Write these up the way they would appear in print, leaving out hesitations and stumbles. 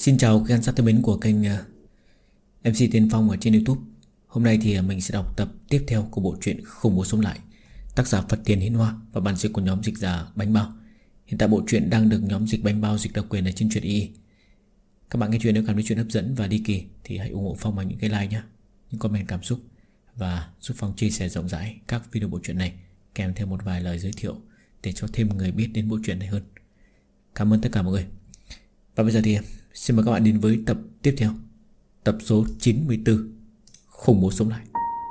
Xin chào các khán giả thân mến của kênh MC Tiên Phong ở trên YouTube. Hôm nay thì mình sẽ đọc tập tiếp theo của bộ truyện Khủng Bố Sống Lại, tác giả Phật Tiền Hiến Hoa và bản dịch của nhóm dịch giả Bánh Bao. Hiện tại bộ truyện đang được nhóm dịch Bánh Bao dịch độc quyền ở trên truyện y. Các bạn nghe chuyện nếu cảm thấy chuyện hấp dẫn và đi kỳ thì hãy ủng hộ Phong bằng những cái like nhé, những comment cảm xúc và giúp Phong chia sẻ rộng rãi các video bộ truyện này, kèm theo một vài lời giới thiệu để cho thêm người biết đến bộ truyện này hơn. Cảm ơn tất cả mọi người. Và bây giờ thì xin mời các bạn đến với tập tiếp theo, tập số 94, Khủng Bố Sống Lại.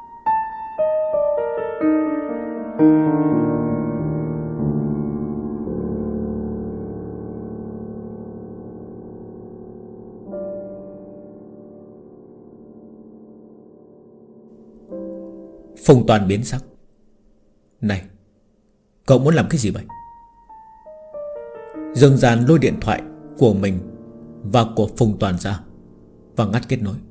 Phùng Toàn biến sắc. Này, cậu muốn làm cái gì vậy? Dương Gian lôi điện thoại của mình và của Phùng Toàn ra và ngắt kết nối.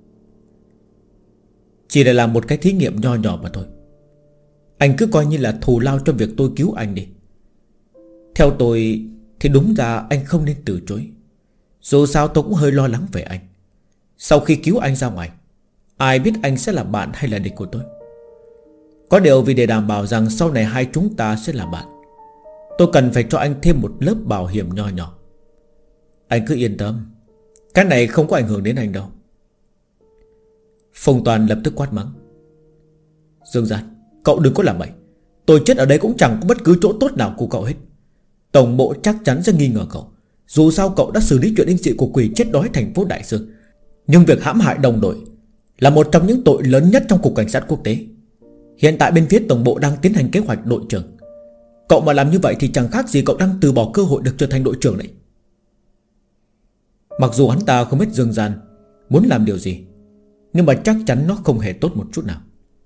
Chỉ để làm một cái thí nghiệm nho nhỏ mà thôi. Anh cứ coi như là thù lao cho việc tôi cứu anh đi. Theo tôi thì đúng ra anh không nên từ chối. Dù sao tôi cũng hơi lo lắng về anh. Sau khi cứu anh ra ngoài, ai biết anh sẽ là bạn hay là địch của tôi. Có điều vì để đảm bảo rằng sau này hai chúng ta sẽ là bạn, tôi cần phải cho anh thêm một lớp bảo hiểm nho nhỏ. Anh cứ yên tâm, cái này không có ảnh hưởng đến anh đâu. Phùng Toàn lập tức quát mắng. Dương Gian, cậu đừng có làm bậy. Tôi chết ở đây cũng chẳng có bất cứ chỗ tốt nào của cậu hết. Tổng bộ chắc chắn sẽ nghi ngờ cậu. Dù sao cậu đã xử lý chuyện hình sự của quỷ chết đói thành phố Đại Dương, nhưng việc hãm hại đồng đội là một trong những tội lớn nhất trong cục cảnh sát quốc tế. Hiện tại bên phía tổng bộ đang tiến hành kế hoạch đội trưởng. Cậu mà làm như vậy thì chẳng khác gì cậu đang từ bỏ cơ hội được trở thành đội trưởng đấy. Mặc dù hắn ta không biết Dương Gian muốn làm điều gì, nhưng mà chắc chắn nó không hề tốt một chút nào.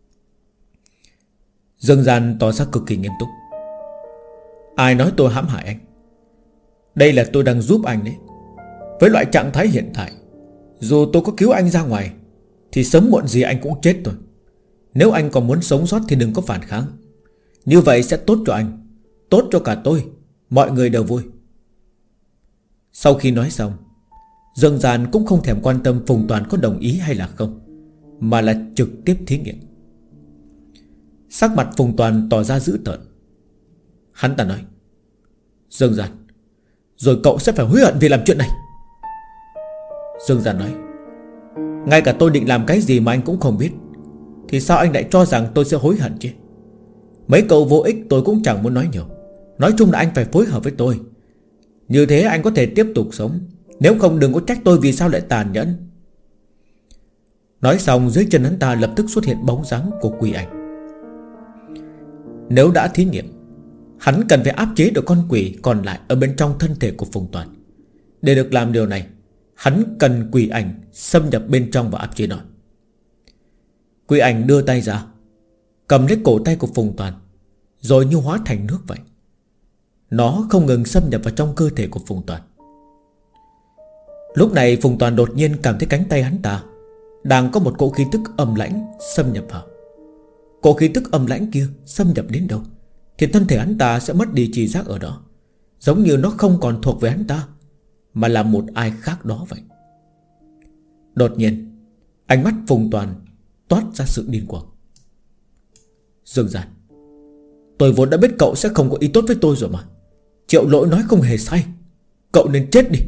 Dương Gian tỏ ra cực kỳ nghiêm túc. Ai nói tôi hãm hại anh? Đây là tôi đang giúp anh đấy. Với loại trạng thái hiện tại, dù tôi có cứu anh ra ngoài thì sớm muộn gì anh cũng chết thôi. Nếu anh còn muốn sống sót thì đừng có phản kháng. Như vậy sẽ tốt cho anh, tốt cho cả tôi, mọi người đều vui. Sau khi nói xong, Dương Gian cũng không thèm quan tâm Phùng Toàn có đồng ý hay là không, mà là trực tiếp thí nghiệm. Sắc mặt Phùng Toàn tỏ ra dữ tợn. Hắn ta nói, Dương Gian, rồi cậu sẽ phải hối hận vì làm chuyện này. Dương Gian nói, ngay cả tôi định làm cái gì mà anh cũng không biết, thì sao anh lại cho rằng tôi sẽ hối hận chứ? Mấy câu vô ích tôi cũng chẳng muốn nói nhiều. Nói chung là anh phải phối hợp với tôi. Như thế anh có thể tiếp tục sống. Nếu không đừng có trách tôi vì sao lại tàn nhẫn. Nói xong dưới chân hắn ta lập tức xuất hiện bóng dáng của quỷ ảnh. Nếu đã thí nghiệm, hắn cần phải áp chế được con quỷ còn lại ở bên trong thân thể của Phùng Toàn. Để được làm điều này, hắn cần quỷ ảnh xâm nhập bên trong và áp chế nó. Quỷ ảnh đưa tay ra, cầm lấy cổ tay của Phùng Toàn, rồi như hóa thành nước vậy. Nó không ngừng xâm nhập vào trong cơ thể của Phùng Toàn. Lúc này Phùng Toàn đột nhiên cảm thấy cánh tay hắn ta đang có một cỗ khí tức âm lãnh xâm nhập vào. Cỗ khí tức âm lãnh kia xâm nhập đến đâu thì thân thể hắn ta sẽ mất đi tri giác ở đó, giống như nó không còn thuộc về hắn ta, mà là một ai khác đó vậy. Đột nhiên ánh mắt Phùng Toàn toát ra sự điên cuồng. Dương Gian, tôi vốn đã biết cậu sẽ không có ý tốt với tôi rồi mà. Triệu Lỗi nói không hề sai. Cậu nên chết đi.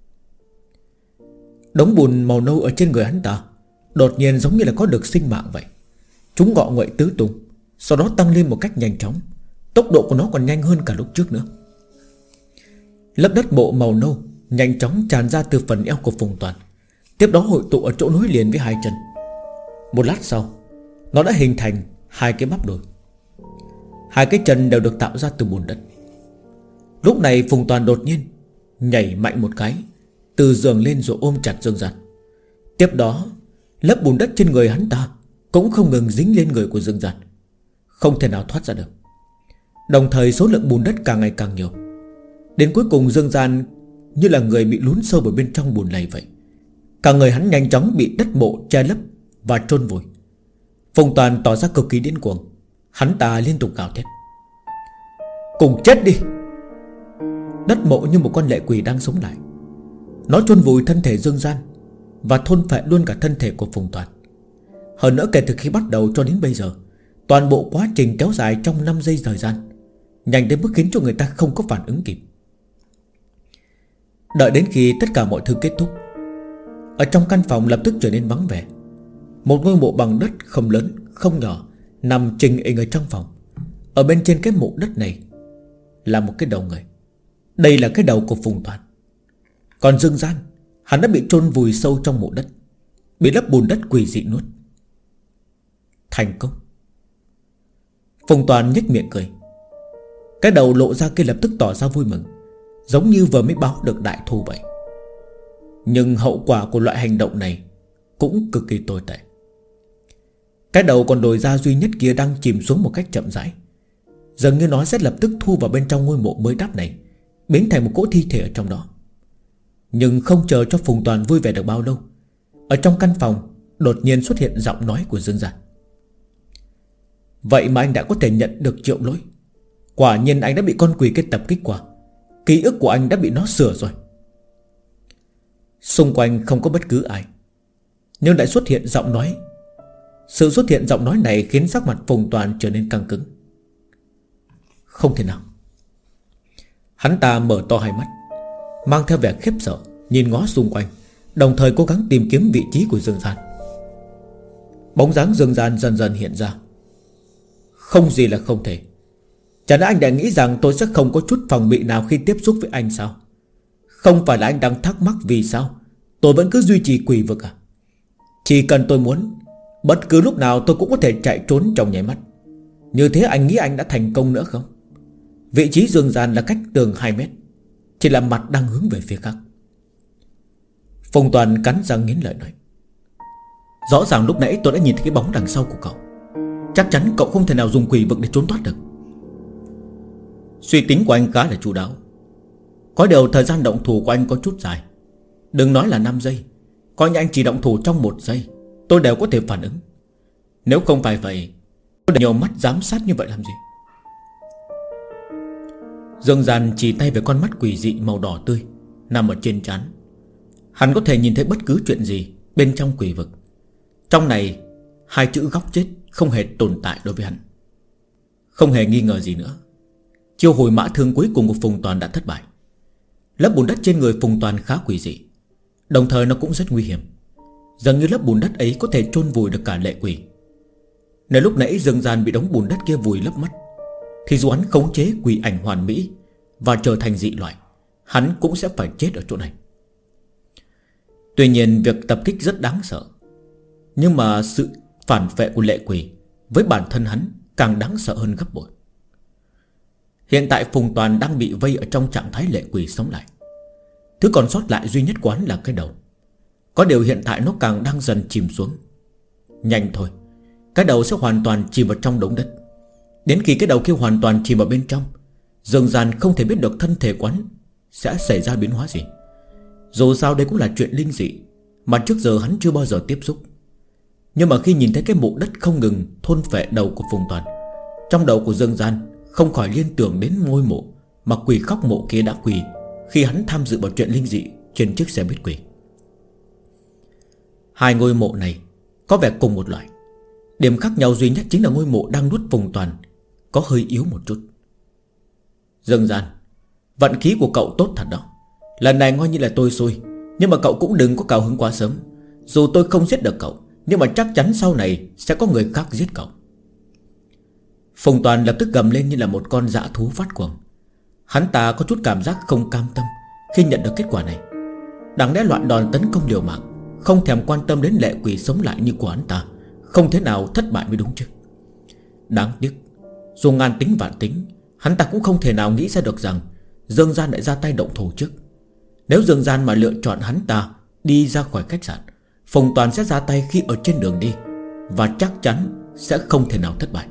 Đống bùn màu nâu ở trên người hắn ta đột nhiên giống như là có được sinh mạng vậy. Chúng ngọ nguậy tứ tung, sau đó tăng lên một cách nhanh chóng. Tốc độ của nó còn nhanh hơn cả lúc trước nữa. Lớp đất bộ màu nâu nhanh chóng tràn ra từ phần eo của Phùng Toàn, tiếp đó hội tụ ở chỗ nối liền với hai chân. Một lát sau, nó đã hình thành hai cái bắp đùi. Hai cái chân đều được tạo ra từ bùn đất. Lúc này Phùng Toàn đột nhiên nhảy mạnh một cái từ giường lên rồi ôm chặt Dương Gian. Tiếp đó lớp bùn đất trên người hắn ta cũng không ngừng dính lên người của Dương Gian, không thể nào thoát ra được. Đồng thời số lượng bùn đất càng ngày càng nhiều. Đến cuối cùng Dương Gian như là người bị lún sâu vào bên trong bùn lầy vậy. Cả người hắn nhanh chóng bị đất mộ che lấp và chôn vùi. Phùng Toàn tỏ ra cực kỳ điên cuồng. Hắn ta liên tục gào thét, cùng chết đi. Đất mộ như một con lệ quỷ đang sống lại. Nó chôn vùi thân thể Dương Gian và thôn phệ luôn cả thân thể của Phùng Toàn. Hơn nữa kể từ khi bắt đầu cho đến bây giờ, toàn bộ quá trình kéo dài trong 5 giây thời gian, nhanh đến mức khiến cho người ta không có phản ứng kịp. Đợi đến khi tất cả mọi thứ kết thúc, ở trong căn phòng lập tức trở nên vắng vẻ. Một ngôi mộ bằng đất không lớn không nhỏ nằm trình hình ở trong phòng. Ở bên trên cái mộ đất này là một cái đầu người. Đây là cái đầu của Phùng Toàn. Còn Dương Gian, hắn đã bị chôn vùi sâu trong mộ đất, bị lấp bùn đất quỷ dị nuốt. Thành công. Phùng Toàn nhếch miệng cười. Cái đầu lộ ra kia lập tức tỏ ra vui mừng, giống như vừa mới báo được đại thù vậy. Nhưng hậu quả của loại hành động này cũng cực kỳ tồi tệ. Cái đầu còn đồi ra duy nhất kia đang chìm xuống một cách chậm rãi, dường như nó sẽ lập tức thu vào bên trong ngôi mộ mới đắp này, biến thành một cỗ thi thể ở trong đó. Nhưng không chờ cho Phùng Toàn vui vẻ được bao lâu, ở trong căn phòng đột nhiên xuất hiện giọng nói của Dương Gian. Vậy mà anh đã có thể nhận được triệu lỗi. Quả nhiên anh đã bị con quỷ kia tập kích qua. Ký ức của anh đã bị nó sửa rồi. Xung quanh không có bất cứ ai, nhưng lại xuất hiện giọng nói. Sự xuất hiện giọng nói này khiến sắc mặt Phùng Toàn trở nên căng cứng. Không thể nào. Hắn ta mở to hai mắt, mang theo vẻ khiếp sợ, nhìn ngó xung quanh, đồng thời cố gắng tìm kiếm vị trí của Dương Gian. Bóng dáng Dương Gian dần dần hiện ra. Không gì là không thể. Chẳng lẽ anh đã nghĩ rằng tôi sẽ không có chút phòng bị nào khi tiếp xúc với anh sao? Không phải là anh đang thắc mắc vì sao tôi vẫn cứ duy trì quỷ vực à? Chỉ cần tôi muốn, bất cứ lúc nào tôi cũng có thể chạy trốn trong nháy mắt. Như thế anh nghĩ anh đã thành công nữa không? Vị trí Dương Gian là cách tường 2 mét, chỉ là mặt đang hướng về phía khác. Phùng Toàn cắn răng nghiến lợi nói. Rõ ràng lúc nãy tôi đã nhìn thấy cái bóng đằng sau của cậu. Chắc chắn cậu không thể nào dùng quỷ vực để trốn thoát được. Suy tính của anh khá là chu đáo. Có điều thời gian động thủ của anh có chút dài. Đừng nói là 5 giây, coi như anh chỉ động thủ trong 1 giây, tôi đều có thể phản ứng. Nếu không phải vậy, tôi để nhiều mắt giám sát như vậy làm gì? Dương Gian chỉ tay về con mắt quỷ dị màu đỏ tươi nằm ở trên trán. Hắn có thể nhìn thấy bất cứ chuyện gì bên trong quỷ vực. Trong này 2 chữ góc chết không hề tồn tại đối với hắn. Không hề nghi ngờ gì nữa, chiêu hồi mã thương cuối cùng của Phùng Toàn đã thất bại. Lớp bùn đất trên người Phùng Toàn khá quỷ dị, đồng thời nó cũng rất nguy hiểm. Dường như lớp bùn đất ấy có thể chôn vùi được cả lệ quỷ. Nếu lúc nãy Dương Gian bị đống bùn đất kia vùi lấp mất, thì dù hắn khống chế quỷ ảnh hoàn mỹ và trở thành dị loại, hắn cũng sẽ phải chết ở chỗ này. Tuy nhiên việc tập kích rất đáng sợ, nhưng mà sự phản vệ của lệ quỷ với bản thân hắn càng đáng sợ hơn gấp bội. Hiện tại Phùng Toàn đang bị vây ở trong trạng thái lệ quỷ sống lại. Thứ còn sót lại duy nhất của hắn là cái đầu. Có điều hiện tại nó càng đang dần chìm xuống. Nhanh thôi, cái đầu sẽ hoàn toàn chìm vào trong đống đất. Đến khi cái đầu kia hoàn toàn chìm vào bên trong, Dương Gian không thể biết được thân thể của hắn sẽ xảy ra biến hóa gì. Dù sao đây cũng là chuyện linh dị mà trước giờ hắn chưa bao giờ tiếp xúc. Nhưng mà khi nhìn thấy cái mộ đất không ngừng thôn phệ đầu của Phùng Toàn, trong đầu của Dương Gian không khỏi liên tưởng đến ngôi mộ mà quỷ khóc mộ kia đã quỳ khi hắn tham dự vào chuyện linh dị trên chiếc xe buýt quỷ. 2 ngôi mộ này có vẻ cùng một loại. Điểm khác nhau duy nhất chính là ngôi mộ đang nuốt Phùng Toàn có hơi yếu một chút. Dương Gian, vận khí của cậu tốt thật đó. Lần này coi như là tôi xui, nhưng mà cậu cũng đừng có cao hứng quá sớm. Dù tôi không giết được cậu, nhưng mà chắc chắn sau này sẽ có người khác giết cậu. Phùng Toàn lập tức gầm lên như là một con dã thú phát cuồng. Hắn ta có chút cảm giác không cam tâm khi nhận được kết quả này. Đáng lẽ loạn đòn tấn công liều mạng, không thèm quan tâm đến lệ quỷ sống lại như của hắn ta, không thể nào thất bại mới đúng chứ. Đáng tiếc, dù ngàn tính vạn tính, hắn ta cũng không thể nào nghĩ ra được rằng Dương Gian lại ra tay động thủ trước. Nếu Dương Gian mà lựa chọn hắn ta đi ra khỏi khách sạn, Phùng Toàn sẽ ra tay khi ở trên đường đi, và chắc chắn sẽ không thể nào thất bại.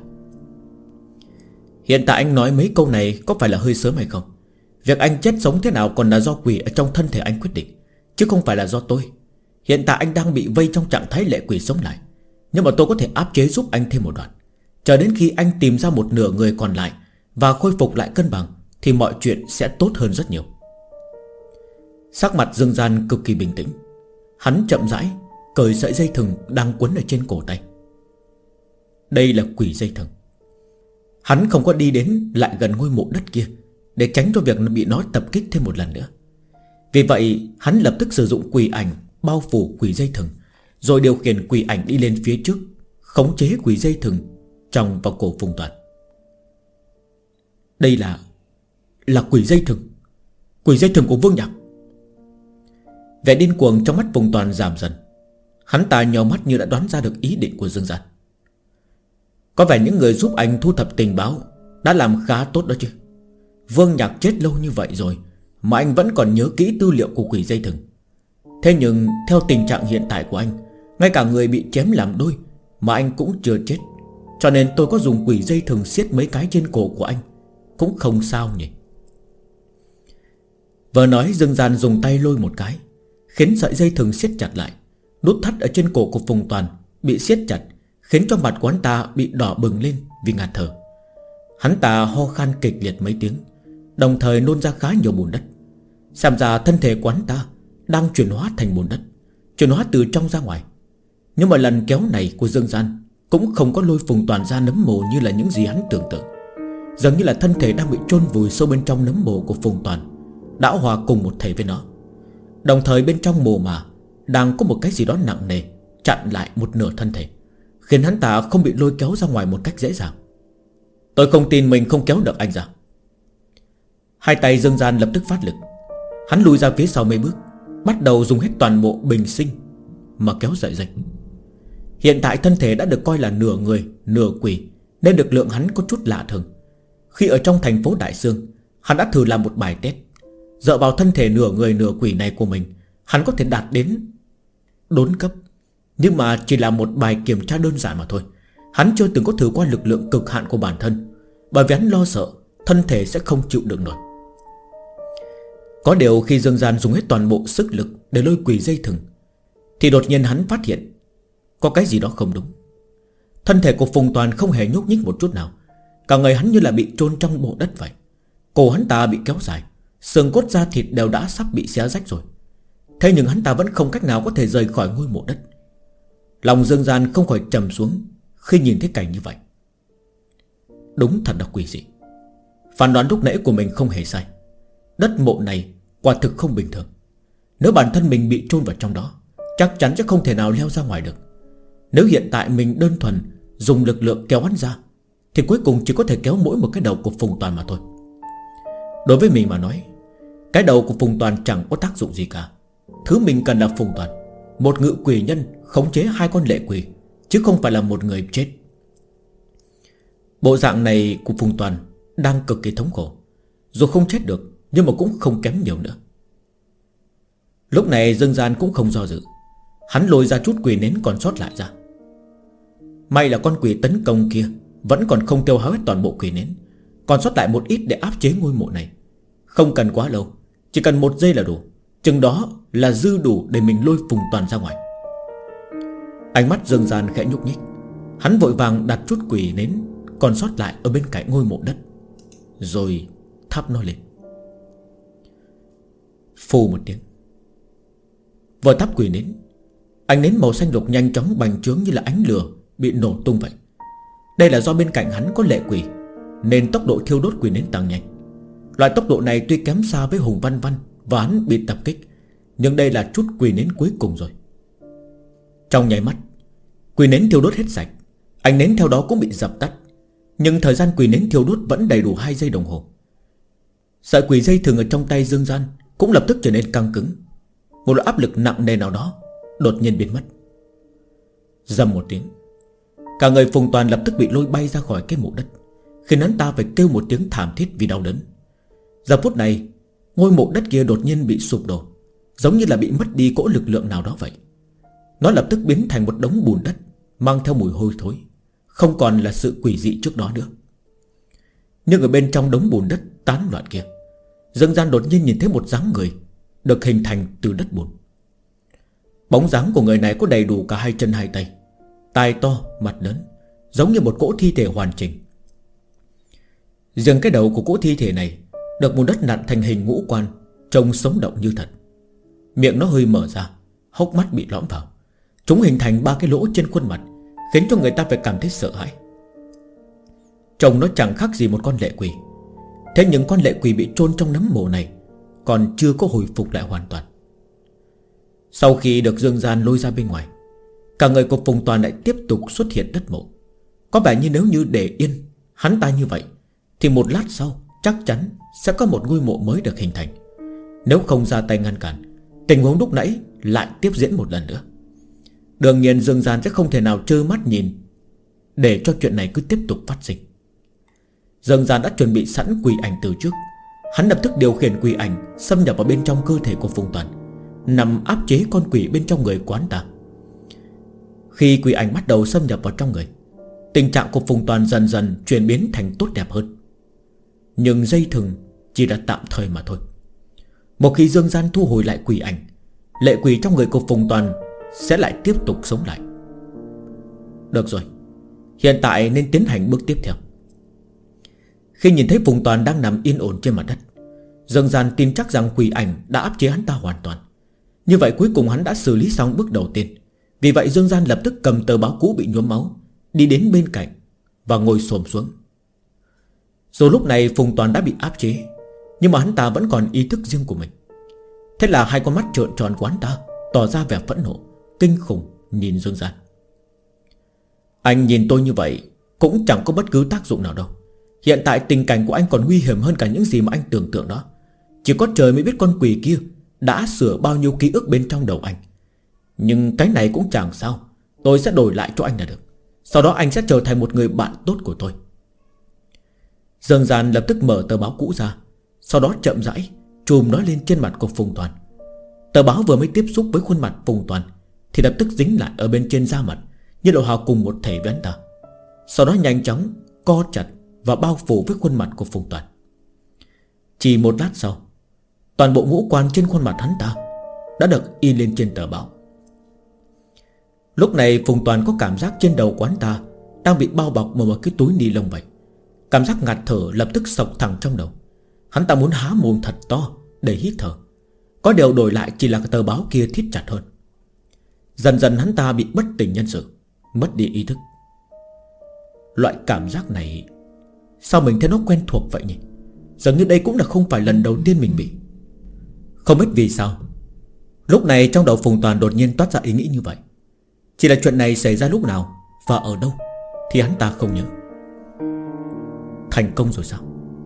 Hiện tại anh nói mấy câu này có phải là hơi sớm hay không? Việc anh chết sống thế nào còn là do quỷ ở trong thân thể anh quyết định, chứ không phải là do tôi. Hiện tại anh đang bị vây trong trạng thái lệ quỷ sống lại, nhưng mà tôi có thể áp chế giúp anh thêm một đoạn. Chờ đến khi anh tìm ra một nửa người còn lại và khôi phục lại cân bằng, thì mọi chuyện sẽ tốt hơn rất nhiều. Sắc mặt Dương Gian cực kỳ bình tĩnh. Hắn chậm rãi cởi sợi dây thừng đang quấn ở trên cổ tay. Đây là quỷ dây thừng. Hắn không có đi đến lại gần ngôi mộ đất kia để tránh cho việc bị nó tập kích thêm một lần nữa. Vì vậy hắn lập tức sử dụng quỷ ảnh bao phủ quỷ dây thừng, rồi điều khiển quỷ ảnh đi lên phía trước, khống chế quỷ dây thừng trong vào cổ Phùng Toàn. Đây là quỷ dây thừng. Quỷ dây thừng của Vương Nhạc. Vẻ điên cuồng trong mắt Phùng Toàn giảm dần. Hắn ta nhíu mắt như đã đoán ra được ý định của Dương Gian. Có vẻ những người giúp anh thu thập tình báo đã làm khá tốt đó chứ. Vương Nhạc chết lâu như vậy rồi mà anh vẫn còn nhớ kỹ tư liệu của quỷ dây thừng. Thế nhưng theo tình trạng hiện tại của anh, ngay cả người bị chém làm đôi mà anh cũng chưa chết. Cho nên tôi có dùng quỷ dây thừng siết mấy cái trên cổ của anh cũng không sao nhỉ. Vừa nói Dương Gian dùng tay lôi một cái, khiến sợi dây thừng siết chặt lại. Nút thắt ở trên cổ của Phùng Toàn bị siết chặt, khiến cho mặt của hắn ta bị đỏ bừng lên vì ngạt thở. Hắn ta ho khan kịch liệt mấy tiếng, đồng thời nôn ra khá nhiều bùn đất. Xem ra thân thể của hắn ta đang chuyển hóa thành bùn đất, chuyển hóa từ trong ra ngoài. Nhưng mà lần kéo này của Dương Gian cũng không có lôi Phùng Toàn ra nấm mồ như là những gì hắn tưởng tượng. Dường như là thân thể đang bị chôn vùi sâu bên trong nấm mồ của Phùng Toàn đã hòa cùng một thể với nó. Đồng thời bên trong mồ mà đang có một cái gì đó nặng nề chặn lại một nửa thân thể, khiến hắn ta không bị lôi kéo ra ngoài một cách dễ dàng. Tôi không tin mình không kéo được anh ra. Hai tay Dương Gian lập tức phát lực. Hắn lùi ra phía sau mấy bước, bắt đầu dùng hết toàn bộ bình sinh mà kéo sợi dây. Hiện tại thân thể đã được coi là nửa người nửa quỷ, nên lực lượng hắn có chút lạ thường. Khi ở trong thành phố Đại Sương, hắn đã thử làm một bài test. Dựa vào thân thể nửa người nửa quỷ này của mình, hắn có thể đạt đến đốn cấp. Nhưng mà chỉ là một bài kiểm tra đơn giản mà thôi. Hắn chưa từng có thử qua lực lượng cực hạn của bản thân, bởi vì hắn lo sợ thân thể sẽ không chịu được nổi. Có điều khi Dương Gian dùng hết toàn bộ sức lực để lôi quỷ dây thừng, thì đột nhiên hắn phát hiện có cái gì đó không đúng. Thân thể của Phùng Toàn không hề nhúc nhích một chút nào. Cả người hắn như là bị chôn trong bộ đất vậy. Cổ hắn ta bị kéo dài, xương cốt da thịt đều đã sắp bị xé rách rồi. Thế nhưng hắn ta vẫn không cách nào có thể rời khỏi ngôi mộ đất. Lòng Dương Gian không khỏi trầm xuống khi nhìn thấy cảnh như vậy. Đúng thật là quỷ dị. Phán đoán lúc nãy của mình không hề sai. Đất mộ này quả thực không bình thường. Nếu bản thân mình bị chôn vào trong đó, chắc chắn sẽ không thể nào leo ra ngoài được. Nếu hiện tại mình đơn thuần dùng lực lượng kéo hắn ra, thì cuối cùng chỉ có thể kéo mỗi một cái đầu của Phùng Toàn mà thôi. Đối với mình mà nói, cái đầu của Phùng Toàn chẳng có tác dụng gì cả. Thứ mình cần là Phùng Toàn, một ngự quỷ nhân khống chế hai con lệ quỷ, chứ không phải là một người chết. Bộ dạng này của Phùng Toàn đang cực kỳ thống khổ. Dù không chết được, nhưng mà cũng không kém nhiều nữa. Lúc này Dương Gian cũng không do dự. Hắn lôi ra chút quỷ nến còn sót lại ra. May là con quỷ tấn công kia vẫn còn không tiêu hao hết toàn bộ quỷ nến, còn sót lại một ít để áp chế ngôi mộ này. Không cần quá lâu, chỉ cần 1 giây là đủ. Chừng đó là dư đủ để mình lôi Phùng Toàn ra ngoài. Ánh mắt Dương Gian khẽ nhúc nhích. Hắn vội vàng đặt chút quỷ nến còn sót lại ở bên cạnh ngôi mộ đất, rồi thắp nó lên. Phù một tiếng. Vừa thắp quỷ nến, ánh nến màu xanh lục nhanh chóng bành trướng như là ánh lửa bị nổ tung vậy. Đây là do bên cạnh hắn có lệ quỷ, nên tốc độ thiêu đốt quỷ nến tăng nhanh. Loại tốc độ này tuy kém xa với Hùng Văn Văn và hắn bị tập kích, nhưng đây là chút quỷ nến cuối cùng rồi. Trong nháy mắt, quỷ nến thiêu đốt hết sạch. Ánh nến theo đó cũng bị dập tắt. Nhưng thời gian quỷ nến thiêu đốt vẫn đầy đủ 2 giây đồng hồ. Sợi quỷ dây thừng ở trong tay Dương Gian cũng lập tức trở nên căng cứng. Một loại áp lực nặng nề nào đó đột nhiên biến mất. Rầm một tiếng, cả người Phùng Toàn lập tức bị lôi bay ra khỏi cái mộ đất, khiến hắn ta phải kêu một tiếng thảm thiết vì đau đớn. Giờ phút này, ngôi mộ đất kia đột nhiên bị sụp đổ, giống như là bị mất đi cỗ lực lượng nào đó vậy. Nó lập tức biến thành một đống bùn đất mang theo mùi hôi thối, không còn là sự quỷ dị trước đó nữa. Nhưng ở bên trong đống bùn đất tán loạn kia, Dương Gian đột nhiên nhìn thấy một dáng người được hình thành từ đất bùn. Bóng dáng của người này có đầy đủ cả 2 chân 2 tay, tai to, mặt lớn, giống như một cỗ thi thể hoàn chỉnh. Riêng cái đầu của cỗ thi thể này được bùn đất nặn thành hình ngũ quan, trông sống động như thật, Miệng nó hơi mở ra, hốc mắt bị lõm vào. Chúng hình thành 3 cái lỗ trên khuôn mặt, khiến cho người ta phải cảm thấy sợ hãi. Trông nó chẳng khác gì một con lệ quỷ. Thế nhưng con lệ quỷ bị chôn trong nấm mồ này còn chưa có hồi phục lại hoàn toàn. Sau khi được Dương Gian lôi ra bên ngoài, cả người của Phùng Toàn lại tiếp tục xuất hiện đất mộ. Có vẻ như nếu như để yên hắn ta như vậy thì một lát sau chắc chắn sẽ có một ngôi mộ mới được hình thành. Nếu không ra tay ngăn cản, tình huống lúc nãy lại tiếp diễn một lần nữa. Đương nhiên Dương Gian sẽ không thể nào trơ mắt nhìn để cho chuyện này cứ tiếp tục phát sinh. Dương Gian đã chuẩn bị sẵn quỷ ảnh từ trước. Hắn lập tức điều khiển quỷ ảnh xâm nhập vào bên trong cơ thể của Phùng Toàn, nằm áp chế con quỷ bên trong người của hắn ta. Khi quỷ ảnh bắt đầu xâm nhập vào trong người, tình trạng của Phùng Toàn dần dần chuyển biến thành tốt đẹp hơn. Nhưng dây thừng chỉ là tạm thời mà thôi. Một khi Dương Gian thu hồi lại quỷ ảnh, lệ quỷ trong người của Phùng Toàn sẽ lại tiếp tục sống lại. Được rồi, hiện tại nên tiến hành bước tiếp theo. Khi nhìn thấy Phùng Toàn đang nằm yên ổn trên mặt đất, Dương Gian tin chắc rằng quỷ ảnh đã áp chế hắn ta hoàn toàn. Như vậy cuối cùng hắn đã xử lý xong bước đầu tiên. Vì vậy Dương Gian lập tức cầm tờ báo cũ bị nhuốm máu, đi đến bên cạnh và ngồi xổm xuống. Dù lúc này Phùng Toàn đã bị áp chế, nhưng mà hắn ta vẫn còn ý thức riêng của mình. Thế là hai con mắt trợn tròn của hắn ta tỏ ra vẻ phẫn nộ, kinh khủng nhìn Dương Gian. Anh nhìn tôi như vậy cũng chẳng có bất cứ tác dụng nào đâu. Hiện tại tình cảnh của anh còn nguy hiểm hơn cả những gì mà anh tưởng tượng đó. Chỉ có trời mới biết con quỷ kia đã sửa bao nhiêu ký ức bên trong đầu anh. Nhưng cái này cũng chẳng sao, tôi sẽ đổi lại cho anh là được. Sau đó anh sẽ trở thành một người bạn tốt của tôi. Dương Gian lập tức mở tờ báo cũ ra, sau đó chậm rãi chùm nó lên trên mặt của Phùng Toàn. Tờ báo vừa mới tiếp xúc với khuôn mặt Phùng Toàn thì lập tức dính lại ở bên trên da mặt, như là hòa cùng một thể với hắn ta. Sau đó nhanh chóng co chặt và bao phủ với khuôn mặt của Phùng Toàn. Chỉ một lát sau, toàn bộ ngũ quan trên khuôn mặt hắn ta đã được in lên trên tờ báo. Lúc này Phùng Toàn có cảm giác trên đầu của hắn ta đang bị bao bọc bởi một cái túi ni lông vậy. Cảm giác ngạt thở lập tức sộc thẳng trong đầu. Hắn ta muốn há mồm thật to để hít thở. Có điều đổi lại chỉ là cái tờ báo kia thít chặt hơn. Dần dần hắn ta bị bất tỉnh nhân sự, mất đi ý thức. Loại cảm giác này sao mình thấy nó quen thuộc vậy nhỉ? Dường như đây cũng là không phải lần đầu tiên mình bị. Không biết vì sao lúc này trong đầu Phùng Toàn đột nhiên toát ra ý nghĩ như vậy. Chỉ là chuyện này xảy ra lúc nào và ở đâu thì hắn ta không nhớ. Thành công rồi sao?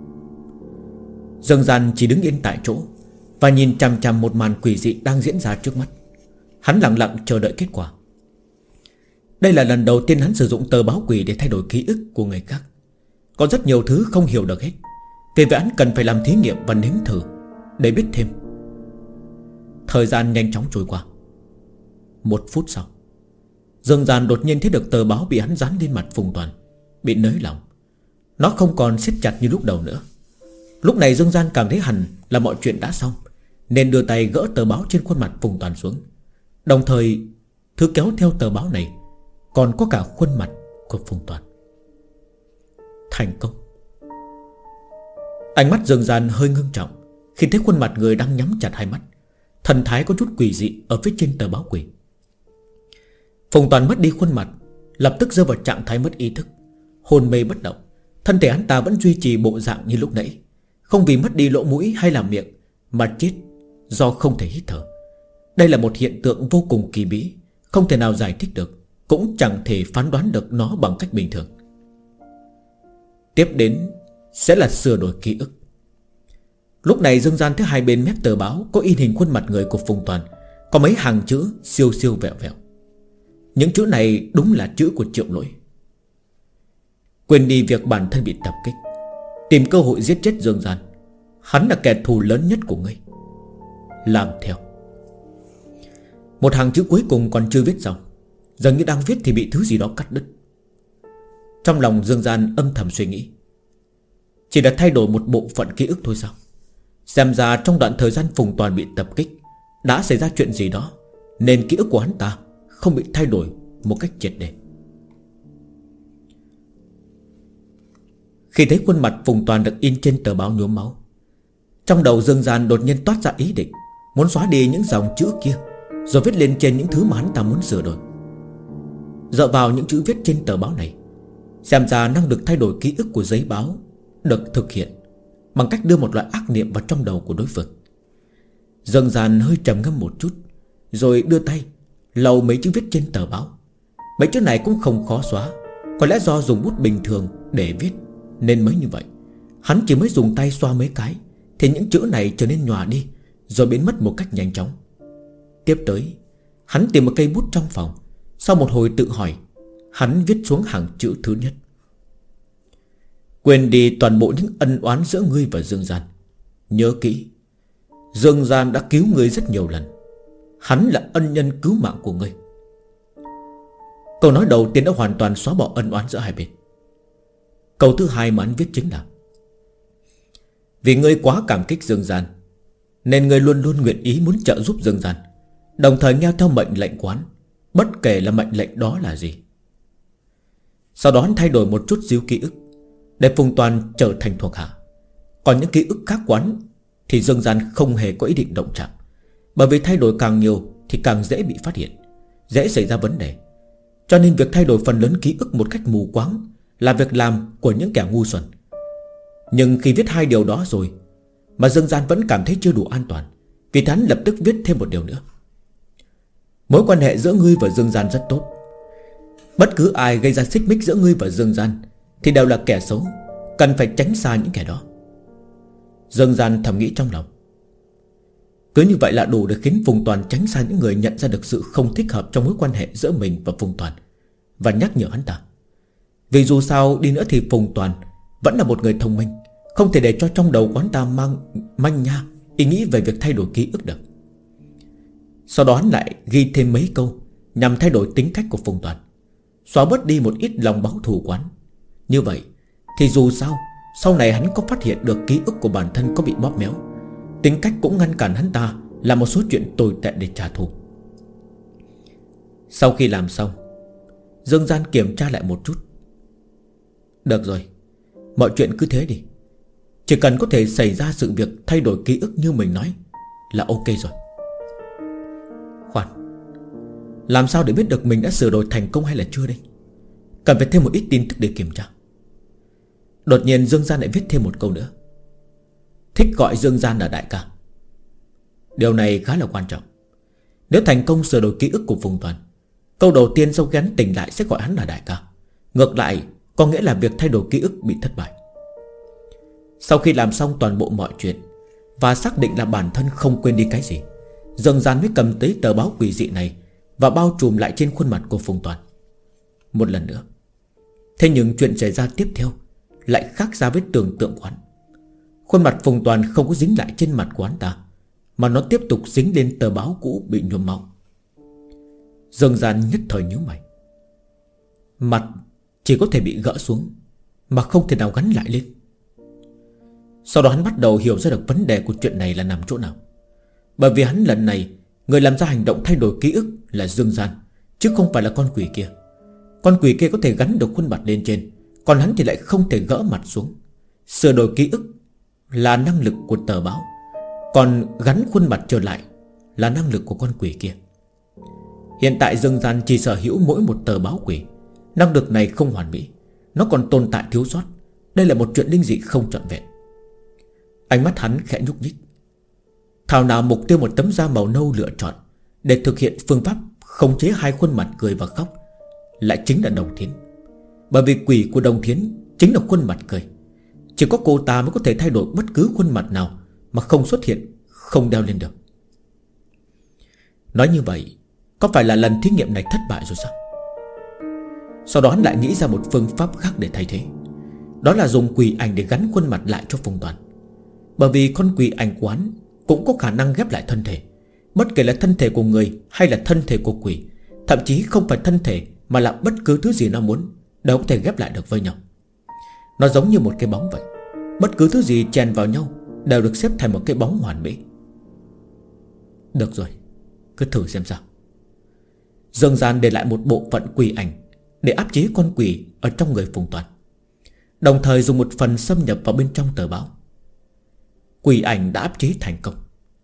Dương Gian chỉ đứng yên tại chỗ và nhìn chằm chằm một màn quỷ dị đang diễn ra trước mắt. Hắn lặng lặng chờ đợi kết quả. Đây là lần đầu tiên hắn sử dụng tờ báo quỷ để thay đổi ký ức của người khác. Có rất nhiều thứ không hiểu được hết. Vì vậy hắn cần phải làm thí nghiệm và nếm thử để biết thêm. Thời gian nhanh chóng trôi qua. 1 phút sau, Dương Gian đột nhiên thấy được tờ báo bị hắn dán lên mặt Phùng Toàn bị nới lỏng. Nó không còn siết chặt như lúc đầu nữa. Lúc này Dương Gian cảm thấy hẳn là mọi chuyện đã xong, nên đưa tay gỡ tờ báo trên khuôn mặt Phùng Toàn xuống. Đồng thời thứ kéo theo tờ báo này còn có cả khuôn mặt của Phùng Toàn. Thành công. Ánh mắt Dương Gian hơi ngưng trọng khi thấy khuôn mặt người đang nhắm chặt hai mắt, thần thái có chút quỷ dị ở phía trên tờ báo quỷ. Phùng Toàn mất đi khuôn mặt, lập tức rơi vào trạng thái mất ý thức, hôn mê bất động. Thân thể hắn ta vẫn duy trì bộ dạng như lúc nãy, không vì mất đi lỗ mũi hay là miệng mà chết do không thể hít thở. Đây là một hiện tượng vô cùng kỳ bí, không thể nào giải thích được, cũng chẳng thể phán đoán được nó bằng cách bình thường. Tiếp đến sẽ là sửa đổi ký ức. Lúc này Dương Gian thấy hai bên mép tờ báo có in hình khuôn mặt người của Phùng Toàn, có mấy hàng chữ siêu siêu vẹo vẹo. Những chữ này đúng là chữ của Triệu Lỗi. Quên đi việc bản thân bị tập kích, tìm cơ hội giết chết Dương Gian. Hắn là kẻ thù lớn nhất của ngươi. Làm theo. Một hàng chữ cuối cùng còn chưa viết xong, dường như đang viết thì bị thứ gì đó cắt đứt. Trong lòng Dương Gian âm thầm suy nghĩ, chỉ là thay đổi một bộ phận ký ức thôi sao? Xem ra trong đoạn thời gian Phùng Toàn bị tập kích đã xảy ra chuyện gì đó, nên ký ức của hắn ta không bị thay đổi một cách triệt để. Khi thấy khuôn mặt Phùng Toàn được in trên tờ báo nhuốm máu, trong đầu Dương Gian đột nhiên toát ra ý định muốn xóa đi những dòng chữ kia, rồi viết lên trên những thứ mà hắn ta muốn sửa đổi. Dựa vào những chữ viết trên tờ báo này, xem ra năng lực thay đổi ký ức của giấy báo được thực hiện bằng cách đưa một loại ác niệm vào trong đầu của đối phương. Dương Gian hơi trầm ngâm một chút, rồi đưa tay lau mấy chữ viết trên tờ báo. Mấy chữ này cũng không khó xóa. Có lẽ do dùng bút bình thường để viết nên mới như vậy. Hắn chỉ mới dùng tay xoa mấy cái thì những chữ này trở nên nhòa đi, rồi biến mất một cách nhanh chóng. Tiếp tới, hắn tìm một cây bút trong phòng. Sau một hồi tự hỏi, hắn viết xuống hàng chữ thứ nhất: quên đi toàn bộ những ân oán giữa ngươi và Dương Gian. Nhớ kỹ, Dương Gian đã cứu ngươi rất nhiều lần. Hắn là ân nhân cứu mạng của ngươi. Câu nói đầu tiên đã hoàn toàn xóa bỏ ân oán giữa hai bên. Câu thứ hai mà hắn viết chính là: vì ngươi quá cảm kích Dương Gian, nên ngươi luôn luôn nguyện ý muốn trợ giúp Dương Gian, đồng thời nghe theo mệnh lệnh quán, bất kể là mệnh lệnh đó là gì. Sau đó hắn thay đổi một chút xíu ký ức để Phùng Toàn trở thành thuộc hạ. Còn những ký ức khác quán thì Dương Gian không hề có ý định động chạm, bởi vì thay đổi càng nhiều thì càng dễ bị phát hiện, dễ xảy ra vấn đề. Cho nên việc thay đổi phần lớn ký ức một cách mù quáng là việc làm của những kẻ ngu xuẩn. Nhưng khi viết hai điều đó rồi mà Dương Gian vẫn cảm thấy chưa đủ an toàn, vì hắn lập tức viết thêm một điều nữa: mối quan hệ giữa ngươi và Dương Gian rất tốt. Bất cứ ai gây ra xích mích giữa ngươi và Dương Gian thì đều là kẻ xấu, cần phải tránh xa những kẻ đó. Dương Gian thầm nghĩ trong lòng. Cứ như vậy là đủ để khiến Phùng Toàn tránh xa những người nhận ra được sự không thích hợp trong mối quan hệ giữa mình và Phùng Toàn, và nhắc nhở hắn ta. Vì dù sao đi nữa thì Phùng Toàn vẫn là một người thông minh, không thể để cho trong đầu quán ta manh nha ý nghĩ về việc thay đổi ký ức được. Sau đó hắn lại ghi thêm mấy câu nhằm thay đổi tính cách của Phùng Toàn, xóa bớt đi một ít lòng báo thù quán. Như vậy thì dù sao sau này hắn có phát hiện được ký ức của bản thân có bị bóp méo, tính cách cũng ngăn cản hắn ta làm một số chuyện tồi tệ để trả thù. Sau khi làm xong, Dương Gian kiểm tra lại một chút. Được rồi, mọi chuyện cứ thế đi. Chỉ cần có thể xảy ra sự việc thay đổi ký ức như mình nói là ok rồi. Khoan, làm sao để biết được mình đã sửa đổi thành công hay là chưa đây? Cần phải thêm một ít tin tức để kiểm tra. Đột nhiên Dương Gian lại viết thêm một câu nữa: thích gọi Dương Gian là đại ca. Điều này khá là quan trọng. Nếu thành công sửa đổi ký ức của Phùng Toàn, câu đầu tiên sau khi hắn tỉnh lại sẽ gọi hắn là đại ca. Ngược lại có nghĩa là việc thay đổi ký ức bị thất bại. Sau khi làm xong toàn bộ mọi chuyện và xác định là bản thân không quên đi cái gì, Dương Gian mới cầm tới tờ báo quỷ dị này và bao trùm lại trên khuôn mặt của Phùng Toàn một lần nữa. Thế nhưng chuyện xảy ra tiếp theo lại khác xa với tưởng tượng của hắn. Khuôn mặt Phùng Toàn không có dính lại trên mặt của hắn ta, mà nó tiếp tục dính lên tờ báo cũ bị nhuộm máu. Dương Gian nhất thời nhíu mày. Mặt chỉ có thể bị gỡ xuống, mà không thể nào gắn lại lên. Sau đó hắn bắt đầu hiểu ra được vấn đề của chuyện này là nằm chỗ nào. Bởi vì hắn lần này người làm ra hành động thay đổi ký ức là Dương Gian, chứ không phải là con quỷ kia. Con quỷ kia có thể gắn được khuôn mặt lên trên, còn hắn thì lại không thể gỡ mặt xuống. Sửa đổi ký ức là năng lực của tờ báo, còn gắn khuôn mặt trở lại là năng lực của con quỷ kia. Hiện tại Dương Gian chỉ sở hữu mỗi một tờ báo quỷ. Năng lực này không hoàn mỹ, nó còn tồn tại thiếu sót. Đây là một chuyện linh dị không trọn vẹn. Ánh mắt hắn khẽ nhúc nhích. Thảo nào mục tiêu một tấm da màu nâu lựa chọn để thực hiện phương pháp khống chế hai khuôn mặt cười và khóc lại chính là Đồng Thiến. Bởi vì quỷ của Đồng Thiến chính là khuôn mặt cười. Chỉ có cô ta mới có thể thay đổi bất cứ khuôn mặt nào mà không xuất hiện, không đeo lên được. Nói như vậy, có phải là lần thí nghiệm này thất bại rồi sao? Sau đó hắn lại nghĩ ra một phương pháp khác để thay thế. Đó là dùng quỷ ảnh để gắn khuôn mặt lại cho Phùng Toàn. Bởi vì con quỷ ảnh quán cũng có khả năng ghép lại thân thể, bất kể là thân thể của người hay là thân thể của quỷ. Thậm chí không phải thân thể mà là bất cứ thứ gì nó muốn đều có thể ghép lại được với nhau. Nó giống như một cái bóng vậy. Bất cứ thứ gì chèn vào nhau đều được xếp thành một cái bóng hoàn mỹ. Được rồi, cứ thử xem sao. Dương Gian để lại một bộ phận quỷ ảnh để áp chế con quỷ ở trong người Phùng Toàn, đồng thời dùng một phần xâm nhập vào bên trong tờ báo. Quỷ ảnh đã áp chế thành công.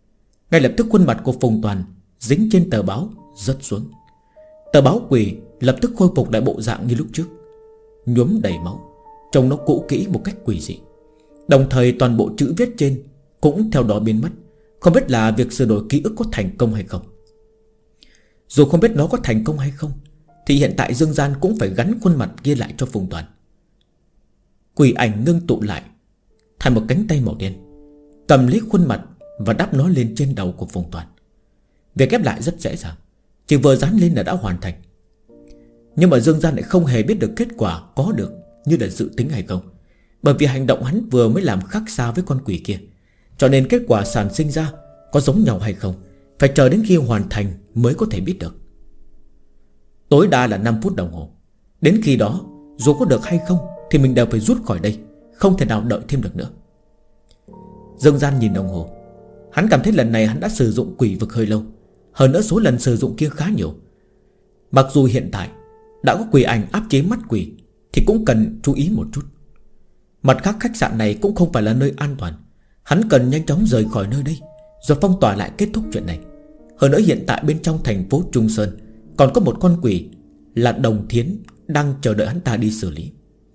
Ngay lập tức khuôn mặt của Phùng Toàn dính trên tờ báo rớt xuống. Tờ báo quỳ lập tức khôi phục lại bộ dạng như lúc trước, nhuốm đầy máu, trông nó cũ kỹ một cách quỷ dị. Đồng thời toàn bộ chữ viết trên cũng theo đó biến mất. Không biết là việc sửa đổi ký ức có thành công hay không. Dù không biết nó có thành công hay không, thì hiện tại Dương Gian cũng phải gắn khuôn mặt kia lại cho Phùng Toàn. Quỷ ảnh ngưng tụ lại thành một cánh tay màu đen, cầm lấy khuôn mặt và đắp nó lên trên đầu của Phùng Toàn. Việc ghép lại rất dễ dàng, chỉ vừa dán lên là đã hoàn thành. Nhưng mà Dương Gian lại không hề biết được kết quả có được như là dự tính hay không. Bởi vì hành động hắn vừa mới làm khác xa với con quỷ kia, cho nên kết quả sản sinh ra có giống nhau hay không phải chờ đến khi hoàn thành mới có thể biết được. Tối đa là 5 phút đồng hồ. Đến khi đó dù có được hay không thì mình đều phải rút khỏi đây, không thể nào đợi thêm được nữa. Dương Gian nhìn đồng hồ. Hắn cảm thấy lần này hắn đã sử dụng quỷ vực hơi lâu, hơn nữa số lần sử dụng kia khá nhiều. Mặc dù hiện tại đã có quỷ ảnh áp chế mắt quỷ, thì cũng cần chú ý một chút. Mặt khác khách sạn này cũng không phải là nơi an toàn. Hắn cần nhanh chóng rời khỏi nơi đây, rồi phong tỏa lại kết thúc chuyện này. Hơn nữa hiện tại bên trong thành phố Trung Sơn còn có một con quỷ là Đồng Thiến đang chờ đợi hắn ta đi xử lý.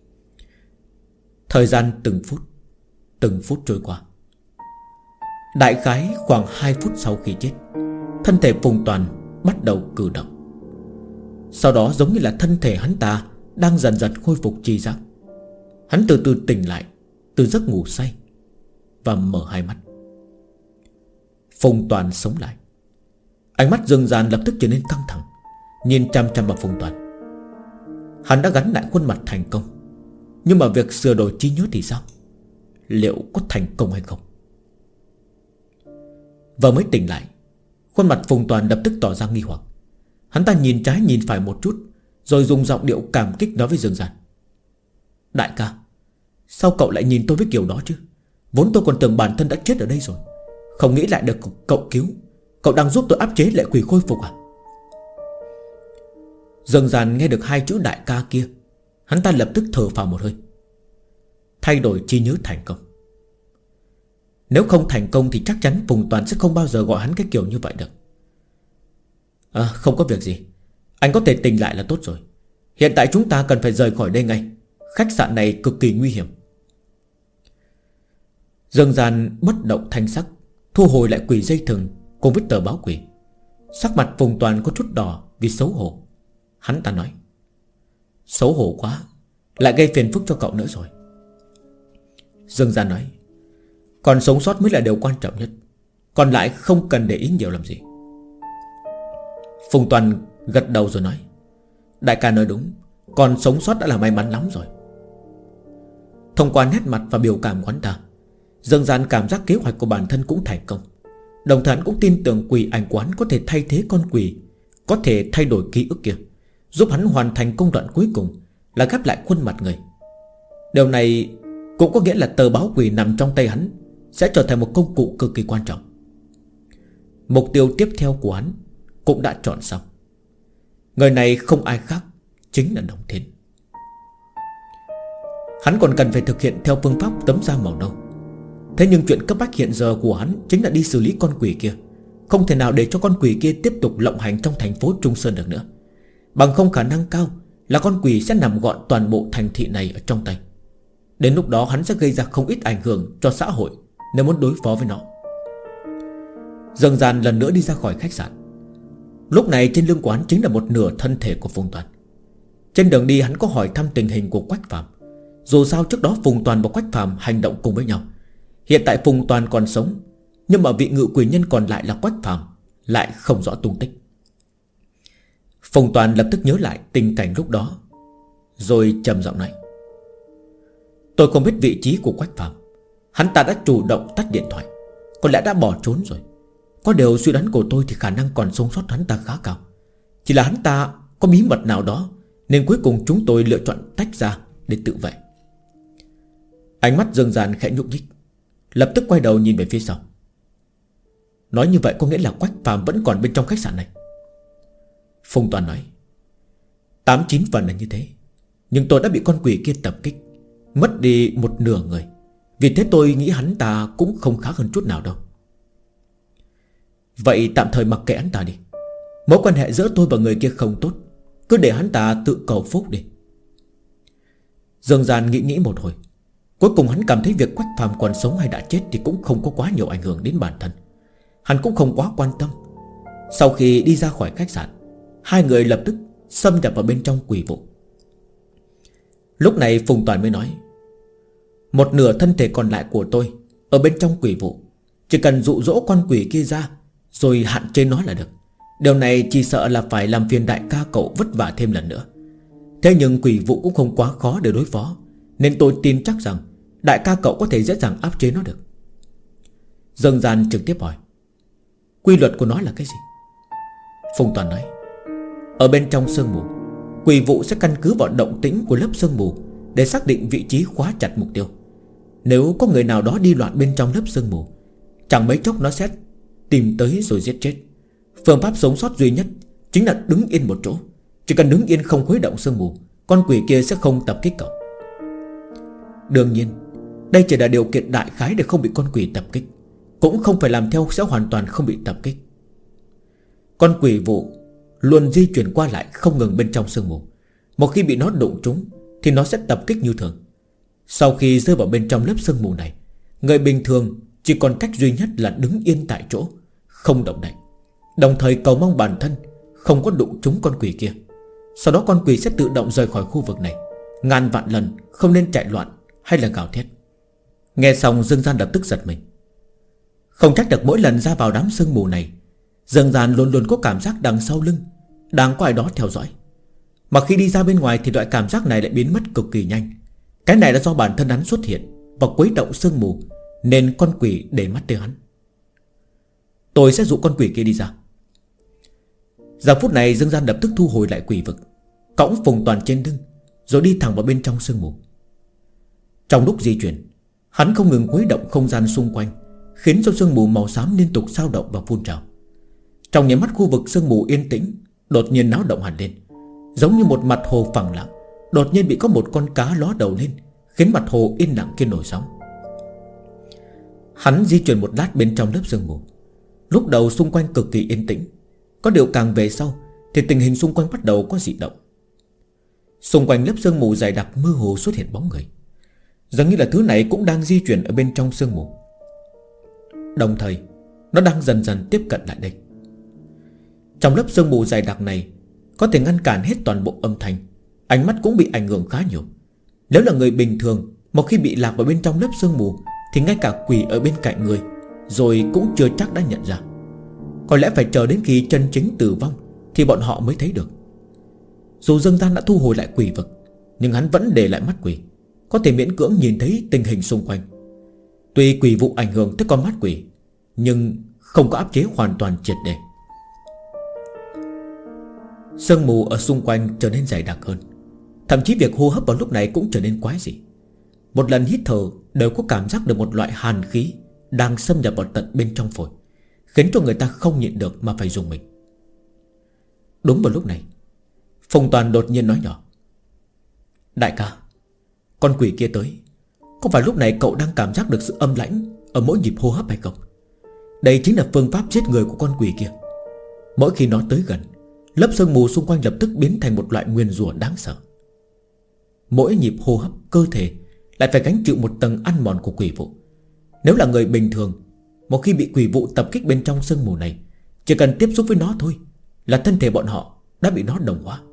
Thời gian từng phút trôi qua. Đại khái khoảng 2 phút sau khi chết, thân thể Phùng Toàn bắt đầu cử động. Sau đó giống như là thân thể hắn ta đang dần dần khôi phục tri giác. Hắn từ từ tỉnh lại từ giấc ngủ say và mở hai mắt. Phùng Toàn sống lại. Ánh mắt Dương Gian lập tức trở nên căng thẳng, nhìn chăm chăm vào Phùng Toàn. Hắn đã gắn lại khuôn mặt thành công, nhưng mà việc sửa đổi trí nhớ thì sao? Liệu có thành công hay không? Vừa mới tỉnh lại, khuôn mặt Phùng Toàn lập tức tỏ ra nghi hoặc. Hắn ta nhìn trái nhìn phải một chút, rồi dùng giọng điệu cảm kích nói với Dương Gian: Đại ca, sao cậu lại nhìn tôi với kiểu đó chứ? Vốn tôi còn tưởng bản thân đã chết ở đây rồi, không nghĩ lại được cậu cứu. Cậu đang giúp tôi áp chế lệ quỷ khôi phục à? Dương Gian nghe được hai chữ đại ca kia, hắn ta lập tức thở phào một hơi. Thay đổi trí nhớ thành công. Nếu không thành công thì chắc chắn Phùng Toàn sẽ không bao giờ gọi hắn cái kiểu như vậy được. Không có việc gì, anh có thể tỉnh lại là tốt rồi. Hiện tại chúng ta cần phải rời khỏi đây ngay. Khách sạn này cực kỳ nguy hiểm. Dương Gian bất động thanh sắc, thu hồi lại quỷ dây thừng cùng với tờ báo quỷ. Sắc mặt Phùng Toàn có chút đỏ vì xấu hổ. Hắn ta nói: Xấu hổ quá, lại gây phiền phức cho cậu nữa rồi. Dương Gian nói: Còn sống sót mới là điều quan trọng nhất, còn lại không cần để ý nhiều làm gì. Phùng Toàn gật đầu rồi nói: Đại ca nói đúng, còn sống sót đã là may mắn lắm rồi. Thông qua nét mặt và biểu cảm của hắn ta, Dương Gian cảm giác kế hoạch của bản thân cũng thành công. Đồng thời hắn cũng tin tưởng quỷ ảnh quán có thể thay thế con quỷ, có thể thay đổi ký ức kia, giúp hắn hoàn thành công đoạn cuối cùng là ghép lại khuôn mặt người. Điều này cũng có nghĩa là tờ báo quỷ nằm trong tay hắn sẽ trở thành một công cụ cực kỳ quan trọng. Mục tiêu tiếp theo của hắn cũng đã chọn xong. Người này không ai khác, chính là Đồng Thiến. Hắn còn cần phải thực hiện theo phương pháp tấm da màu nâu. Thế nhưng chuyện cấp bách hiện giờ của hắn chính là đi xử lý con quỷ kia. Không thể nào để cho con quỷ kia tiếp tục lộng hành trong thành phố Trung Sơn được nữa. Bằng không khả năng cao là con quỷ sẽ nằm gọn toàn bộ thành thị này ở trong tay. Đến lúc đó hắn sẽ gây ra không ít ảnh hưởng cho xã hội nếu muốn đối phó với nó. Dương Gian lần nữa đi ra khỏi khách sạn. Lúc này trên lưng của hắn chính là một nửa thân thể của Phùng Toàn. Trên đường đi hắn có hỏi thăm tình hình của Quách Phạm. Dù sao trước đó Phùng Toàn và Quách Phạm hành động cùng với nhau. Hiện tại Phùng Toàn còn sống, nhưng mà vị ngự quỷ nhân còn lại là Quách Phạm lại không rõ tung tích. Phùng Toàn lập tức nhớ lại tình cảnh lúc đó, rồi trầm giọng nói: Tôi không biết vị trí của Quách Phạm. Hắn ta đã chủ động tắt điện thoại, có lẽ đã bỏ trốn rồi. Có điều suy đoán của tôi thì khả năng còn sống sót hắn ta khá cao. Chỉ là hắn ta có bí mật nào đó, nên cuối cùng chúng tôi lựa chọn tách ra để tự vệ. Ánh mắt Dương Gian khẽ nhúc nhích, lập tức quay đầu nhìn về phía sau. Nói như vậy có nghĩa là Quách Phạm vẫn còn bên trong khách sạn này. Phùng Toàn nói: 8-9 phần là như thế, nhưng tôi đã bị con quỷ kia tập kích, mất đi một nửa người. Vì thế tôi nghĩ hắn ta cũng không khác hơn chút nào đâu. Vậy tạm thời mặc kệ hắn ta đi. Mối quan hệ giữa tôi và người kia không tốt, cứ để hắn ta tự cầu phúc đi. Dương Gian nghĩ một hồi, cuối cùng hắn cảm thấy việc Quách Phàm còn sống hay đã chết thì cũng không có quá nhiều ảnh hưởng đến bản thân. Hắn cũng không quá quan tâm. Sau khi đi ra khỏi khách sạn, hai người lập tức xâm nhập vào bên trong quỷ vụ. Lúc này Phùng Toàn mới nói: một nửa thân thể còn lại của tôi ở bên trong quỷ vụ, chỉ cần dụ dỗ con quỷ kia ra rồi hạn chế nó là được. Điều này chỉ sợ là phải làm phiền đại ca cậu vất vả thêm lần nữa. Thế nhưng quỷ vụ cũng không quá khó để đối phó, nên tôi tin chắc rằng đại ca cậu có thể dễ dàng áp chế nó được. Dương Gian trực tiếp hỏi: quy luật của nó là cái gì? Phùng Toàn nói: ở bên trong sương mù, quỷ vụ sẽ căn cứ vào động tĩnh của lớp sương mù để xác định vị trí khóa chặt mục tiêu. Nếu có người nào đó đi loạn bên trong lớp sương mù, chẳng mấy chốc nó sẽ tìm tới rồi giết chết. Phương pháp sống sót duy nhất chính là đứng yên một chỗ. Chỉ cần đứng yên không khuấy động sương mù, con quỷ kia sẽ không tập kích cậu. Đương nhiên đây chỉ là điều kiện đại khái để không bị con quỷ tập kích, cũng không phải làm theo sẽ hoàn toàn không bị tập kích. Con quỷ vụ luôn di chuyển qua lại không ngừng bên trong sương mù. Một khi bị nó đụng trúng thì nó sẽ tập kích như thường. Sau khi rơi vào bên trong lớp sương mù này, người bình thường chỉ còn cách duy nhất là đứng yên tại chỗ, không động đậy, đồng thời cầu mong bản thân không có đụng trúng con quỷ kia. Sau đó con quỷ sẽ tự động rời khỏi khu vực này. Ngàn vạn lần không nên chạy loạn hay là gào thét. Nghe xong Dương Gian lập tức giật mình. Không trách được mỗi lần ra vào đám sương mù này, Dương Gian luôn luôn có cảm giác đằng sau lưng đang có ai đó theo dõi. Mà khi đi ra bên ngoài thì loại cảm giác này lại biến mất cực kỳ nhanh. Cái này là do bản thân hắn xuất hiện và quấy động sương mù, nên con quỷ để mắt tới hắn. Tôi sẽ dụ con quỷ kia đi ra. Giờ phút này Dương Gian lập tức thu hồi lại quỷ vực, cõng Phùng Toàn trên lưng, rồi đi thẳng vào bên trong sương mù. Trong lúc di chuyển, hắn không ngừng khuấy động không gian xung quanh, khiến cho sương mù màu xám liên tục dao động và phun trào. Trong nháy mắt khu vực sương mù yên tĩnh đột nhiên náo động hẳn lên, giống như một mặt hồ phẳng lặng đột nhiên bị có một con cá ló đầu lên, khiến mặt hồ yên lặng kia nổi sóng. Hắn di chuyển một lát bên trong lớp sương mù. Lúc đầu xung quanh cực kỳ yên tĩnh, có điều càng về sau thì tình hình xung quanh bắt đầu có dị động. Xung quanh lớp sương mù dày đặc mơ hồ xuất hiện bóng người, dường như là thứ này cũng đang di chuyển ở bên trong sương mù. Đồng thời nó đang dần dần tiếp cận lại đây. Trong lớp sương mù dày đặc này có thể ngăn cản hết toàn bộ âm thanh, ánh mắt cũng bị ảnh hưởng khá nhiều. Nếu là người bình thường, một khi bị lạc vào bên trong lớp sương mù thì ngay cả quỷ ở bên cạnh người rồi cũng chưa chắc đã nhận ra. Có lẽ phải chờ đến khi chân chính tử vong thì bọn họ mới thấy được. Dù Dương Gian đã thu hồi lại quỷ vực, nhưng hắn vẫn để lại mắt quỷ, có thể miễn cưỡng nhìn thấy tình hình xung quanh. Tuy quỷ vụ ảnh hưởng tới con mắt quỷ, nhưng không có áp chế hoàn toàn triệt để. Sương mù ở xung quanh trở nên dày đặc hơn, thậm chí việc hô hấp vào lúc này cũng trở nên quái dị. Một lần hít thở đều có cảm giác được một loại hàn khí đang xâm nhập vào tận bên trong phổi, khiến cho người ta không nhịn được mà phải rùng mình. Đúng vào lúc này, Phùng Toàn đột nhiên nói nhỏ: đại ca, con quỷ kia tới. Có phải lúc này cậu đang cảm giác được sự âm lãnh ở mỗi nhịp hô hấp hay không? Đây chính là phương pháp giết người của con quỷ kia. Mỗi khi nó tới gần, lớp sương mù xung quanh lập tức biến thành một loại nguyền rủa đáng sợ. Mỗi nhịp hô hấp, cơ thể lại phải gánh chịu một tầng ăn mòn của quỷ vụ. Nếu là người bình thường, một khi bị quỷ vụ tập kích bên trong sương mù này, chỉ cần tiếp xúc với nó thôi là thân thể bọn họ đã bị nó đồng hóa.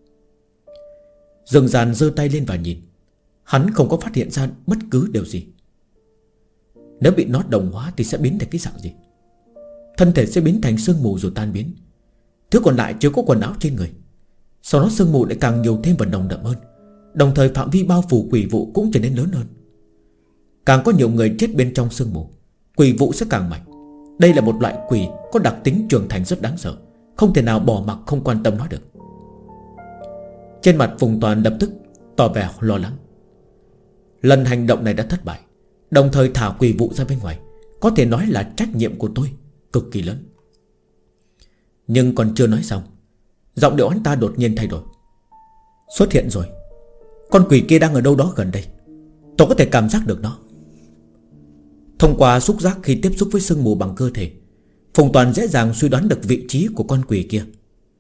Dương Gian giơ tay lên và nhìn. Hắn không có phát hiện ra bất cứ điều gì. Nếu bị nó đồng hóa thì sẽ biến thành cái dạng gì? Thân thể sẽ biến thành sương mù rồi tan biến. Thứ còn lại chưa có quần áo trên người. Sau đó sương mù lại càng nhiều thêm và nồng đậm hơn, đồng thời phạm vi bao phủ quỷ vụ cũng trở nên lớn hơn. Càng có nhiều người chết bên trong sương mù, quỷ vụ sẽ càng mạnh. Đây là một loại quỷ có đặc tính trưởng thành rất đáng sợ, không thể nào bỏ mặc không quan tâm nó được. Trên mặt Phùng Toàn lập tức tỏ vẻ lo lắng. Lần hành động này đã thất bại, đồng thời thả quỷ vụ ra bên ngoài, có thể nói là trách nhiệm của tôi cực kỳ lớn. Nhưng còn chưa nói xong, giọng điệu hắn ta đột nhiên thay đổi. Xuất hiện rồi. Con quỷ kia đang ở đâu đó gần đây. Tôi có thể cảm giác được nó. Thông qua xúc giác khi tiếp xúc với sương mù bằng cơ thể, Phùng Toàn dễ dàng suy đoán được vị trí của con quỷ kia.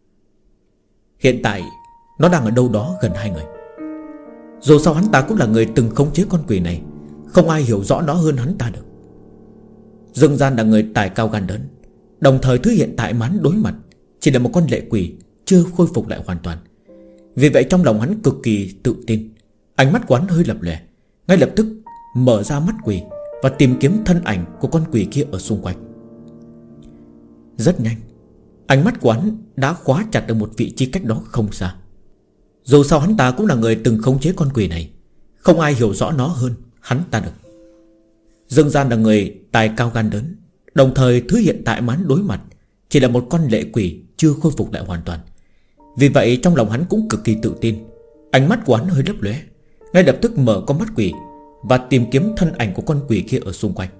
Hiện tại nó đang ở đâu đó gần hai người. Dù sao hắn ta cũng là người từng khống chế con quỷ này, không ai hiểu rõ nó hơn hắn ta được. Dương Gian là người tài cao gan lớn, đồng thời thứ hiện tại mà hắn đối mặt chỉ là một con lệ quỷ chưa khôi phục lại hoàn toàn. Vì vậy trong lòng hắn cực kỳ tự tin. Ánh mắt của hắn hơi lập lòe, ngay lập tức mở ra mắt quỷ và tìm kiếm thân ảnh của con quỷ kia ở xung quanh. Rất nhanh, ánh mắt của hắn đã khóa chặt được một vị trí cách đó không xa. Dù sao hắn ta cũng là người từng khống chế con quỷ này, không ai hiểu rõ nó hơn hắn ta được. Dương Gian là người tài cao gan lớn, đồng thời thứ hiện tại mà hắn đối mặt chỉ là một con lệ quỷ chưa khôi phục lại hoàn toàn. Vì vậy trong lòng hắn cũng cực kỳ tự tin. Ánh mắt của hắn hơi lấp lóe, ngay lập tức mở con mắt quỷ và tìm kiếm thân ảnh của con quỷ kia ở xung quanh.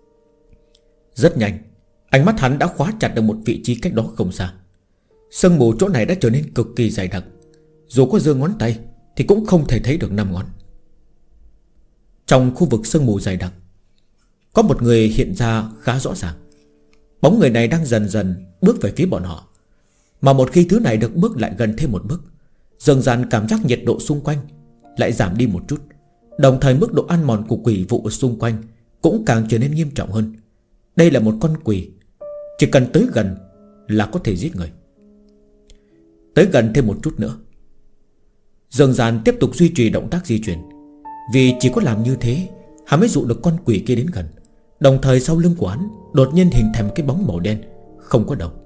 Rất nhanh, ánh mắt hắn đã khóa chặt được một vị trí cách đó không xa. Sương mù chỗ này đã trở nên cực kỳ dày đặc, dù có giơ ngón tay thì cũng không thể thấy được 5 ngón. Trong khu vực sương mù dày đặc, có một người hiện ra khá rõ ràng. Bóng người này đang dần dần bước về phía bọn họ. Mà một khi thứ này được bước lại gần thêm một bước, dần dần cảm giác nhiệt độ xung quanh lại giảm đi một chút. Đồng thời mức độ ăn mòn của quỷ vụ ở xung quanh cũng càng trở nên nghiêm trọng hơn. Đây là một con quỷ, chỉ cần tới gần là có thể giết người. Tới gần thêm một chút nữa, dần dần tiếp tục duy trì động tác di chuyển. Vì chỉ có làm như thế hắn mới dụ được con quỷ kia đến gần. Đồng thời sau lưng của hắn đột nhiên hình thành cái bóng màu đen không có đầu.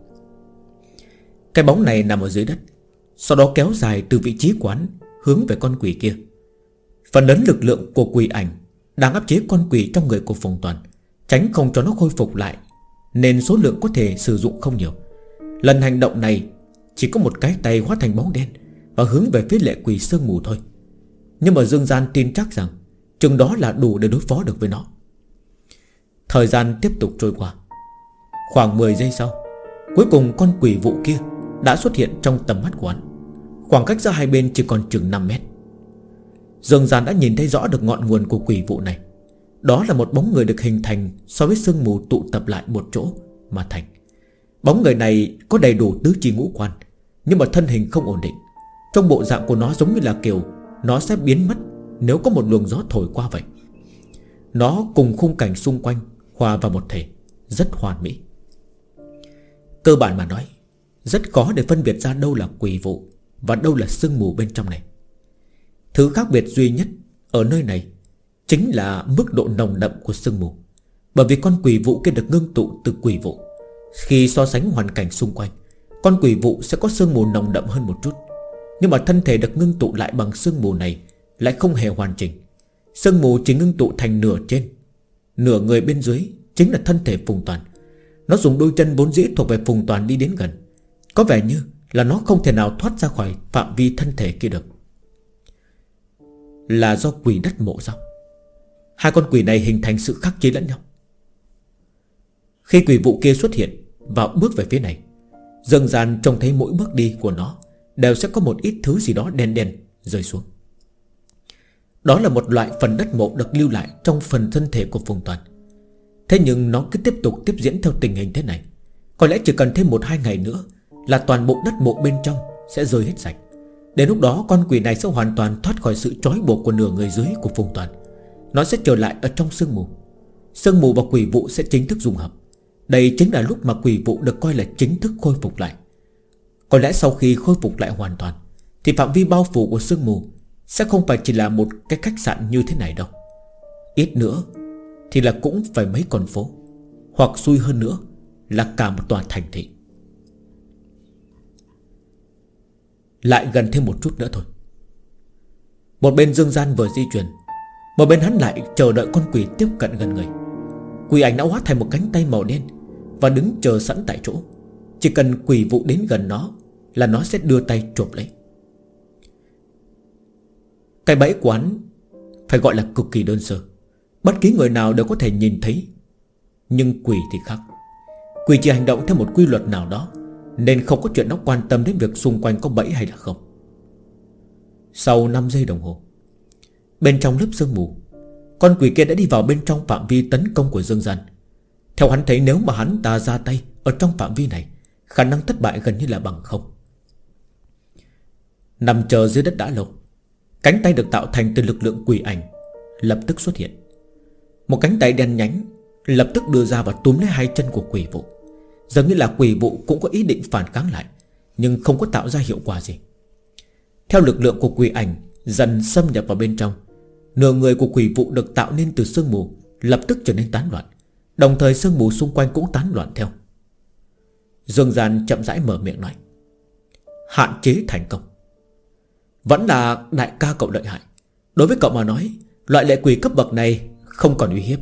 Cái bóng này nằm ở dưới đất, sau đó kéo dài từ vị trí của hắn hướng về con quỷ kia. Phần lớn lực lượng của quỷ ảnh đang áp chế con quỷ trong người của Phùng Toàn, tránh không cho nó khôi phục lại, nên số lượng có thể sử dụng không nhiều. Lần hành động này chỉ có một cái tay hóa thành bóng đen và hướng về phía lệ quỷ sương mù thôi. Nhưng mà Dương Gian tin chắc rằng chừng đó là đủ để đối phó được với nó. Thời gian tiếp tục trôi qua. Khoảng 10 giây sau, cuối cùng con quỷ vụ kia đã xuất hiện trong tầm mắt của hắn. Khoảng cách giữa hai bên chỉ còn chừng 5 mét. Dương Gian đã nhìn thấy rõ được ngọn nguồn của quỷ vụ này. Đó là một bóng người được hình thành so với sương mù tụ tập lại một chỗ mà thành. Bóng người này có đầy đủ tứ chi ngũ quan, nhưng mà thân hình không ổn định. Trong bộ dạng của nó giống như là kiểu nó sẽ biến mất nếu có một luồng gió thổi qua vậy. Nó cùng khung cảnh xung quanh hòa vào một thể, rất hoàn mỹ. Cơ bản mà nói, rất khó để phân biệt ra đâu là quỷ vụ và đâu là sương mù bên trong này. Thứ khác biệt duy nhất ở nơi này chính là mức độ nồng đậm của sương mù. Bởi vì con quỷ vụ kia được ngưng tụ từ quỷ vụ. Khi so sánh hoàn cảnh xung quanh, con quỷ vụ sẽ có sương mù nồng đậm hơn một chút. Nhưng mà thân thể được ngưng tụ lại bằng sương mù này lại không hề hoàn chỉnh. Sương mù chỉ ngưng tụ thành nửa trên, nửa người bên dưới chính là thân thể Phùng Toàn. Nó dùng đôi chân vốn dĩ thuộc về Phùng Toàn đi đến gần. Có vẻ như là nó không thể nào thoát ra khỏi phạm vi thân thể kia được. Là do quỷ đất mộ sao? Hai con quỷ này hình thành sự khắc chế lẫn nhau. Khi quỷ vụ kia xuất hiện và bước về phía này, dần dần trông thấy mỗi bước đi của nó đều sẽ có một ít thứ gì đó đen đen rơi xuống. Đó là một loại phần đất mộ được lưu lại trong phần thân thể của Phùng Toàn. Thế nhưng nó cứ tiếp tục tiếp diễn theo tình hình thế này, có lẽ chỉ cần thêm 1-2 ngày nữa là toàn bộ đất mộ bên trong sẽ rơi hết sạch. Đến lúc đó con quỷ này sẽ hoàn toàn thoát khỏi sự trói buộc của nửa người dưới của Phùng Toàn. Nó sẽ trở lại ở trong sương mù. Sương mù và quỷ vụ sẽ chính thức dung hợp. Đây chính là lúc mà quỷ vụ được coi là chính thức khôi phục lại. Có lẽ sau khi khôi phục lại hoàn toàn thì phạm vi bao phủ của sương mù sẽ không phải chỉ là một cái khách sạn như thế này đâu. Ít nữa thì là cũng phải mấy con phố, hoặc xui hơn nữa là cả một tòa thành thị. Lại gần thêm một chút nữa thôi. Một bên Dương Gian vừa di chuyển, một bên hắn lại chờ đợi con quỷ tiếp cận gần người. Quỷ ảnh đã hóa thành một cánh tay màu đen và đứng chờ sẵn tại chỗ. Chỉ cần quỷ vụ đến gần nó là nó sẽ đưa tay chộp lấy. Cái bẫy của hắn phải gọi là cực kỳ đơn sơ, bất kỳ người nào đều có thể nhìn thấy. Nhưng quỷ thì khác. Quỷ chỉ hành động theo một quy luật nào đó, nên không có chuyện nó quan tâm đến việc xung quanh có bẫy hay là không. Sau 5 giây đồng hồ, bên trong lớp sương mù, con quỷ kia đã đi vào bên trong phạm vi tấn công của Dương Gian. Theo hắn thấy, nếu mà hắn ta ra tay ở trong phạm vi này, khả năng thất bại gần như là bằng không. Nằm chờ dưới đất đã lâu, cánh tay được tạo thành từ lực lượng quỷ ảnh lập tức xuất hiện. Một cánh tay đen nhánh lập tức đưa ra và túm lấy hai chân của quỷ vụ. Dường như là quỷ vụ cũng có ý định phản kháng lại, nhưng không có tạo ra hiệu quả gì. Theo lực lượng của quỷ ảnh dần xâm nhập vào bên trong, nửa người của quỷ vụ được tạo nên từ sương mù lập tức trở nên tán loạn, đồng thời sương mù xung quanh cũng tán loạn theo. Dương Gian chậm rãi mở miệng nói: hạn chế thành công. Vẫn là đại ca cậu lợi hại. Đối với cậu mà nói, loại lệ quỷ cấp bậc này không còn uy hiếp.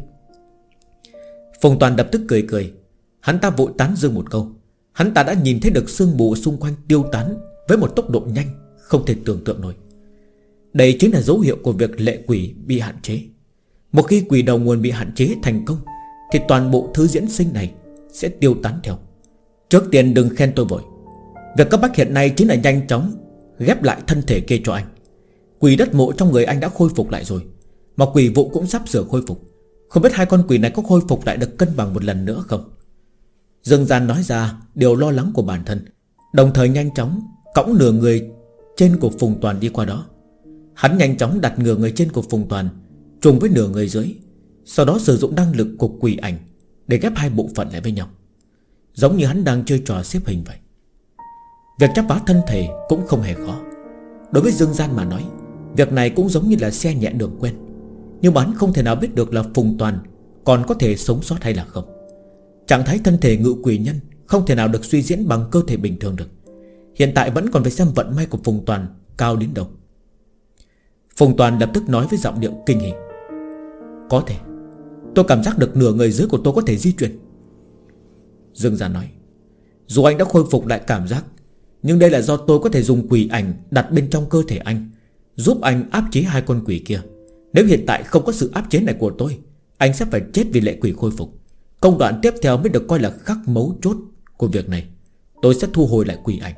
Phùng Toàn lập tức cười cười. Hắn ta vội tán dương một câu. Hắn ta đã nhìn thấy được sương mù xung quanh tiêu tán với một tốc độ nhanh không thể tưởng tượng nổi. Đây chính là dấu hiệu của việc lệ quỷ bị hạn chế. Một khi quỷ đầu nguồn bị hạn chế thành công, thì toàn bộ thứ diễn sinh này sẽ tiêu tán theo. Trước tiên đừng khen tôi vội. Việc cấp bách hiện nay chính là nhanh chóng ghép lại thân thể kia cho anh. Quỷ đất mộ trong người anh đã khôi phục lại rồi, mà quỷ vụ cũng sắp sửa khôi phục. Không biết hai con quỷ này có khôi phục lại được cân bằng một lần nữa không? Dương Gian nói ra điều lo lắng của bản thân, đồng thời nhanh chóng cõng nửa người trên của Phùng Toàn đi qua đó. Hắn nhanh chóng đặt nửa người trên của Phùng Toàn trùng với nửa người dưới, sau đó sử dụng năng lực của quỷ ảnh để ghép hai bộ phận lại với nhau, giống như hắn đang chơi trò xếp hình vậy. Việc chắp vá thân thể cũng không hề khó. Đối với Dương Gian mà nói, việc này cũng giống như là xe nhẹ đường quen. Nhưng mà hắn không thể nào biết được là Phùng Toàn còn có thể sống sót hay là không. Trạng thái thân thể ngự quỷ nhân không thể nào được suy diễn bằng cơ thể bình thường được. Hiện tại vẫn còn phải xem vận may của Phùng Toàn cao đến đâu. Phùng Toàn lập tức nói với giọng điệu kinh hỉ: có thể. Tôi cảm giác được nửa người dưới của tôi có thể di chuyển. Dương Gian nói: dù anh đã khôi phục lại cảm giác, nhưng đây là do tôi có thể dùng quỷ ảnh đặt bên trong cơ thể anh, giúp anh áp chế hai con quỷ kia. Nếu hiện tại không có sự áp chế này của tôi, anh sẽ phải chết vì lệ quỷ khôi phục. Công đoạn tiếp theo mới được coi là khắc mấu chốt của việc này. Tôi sẽ thu hồi lại quỷ ảnh.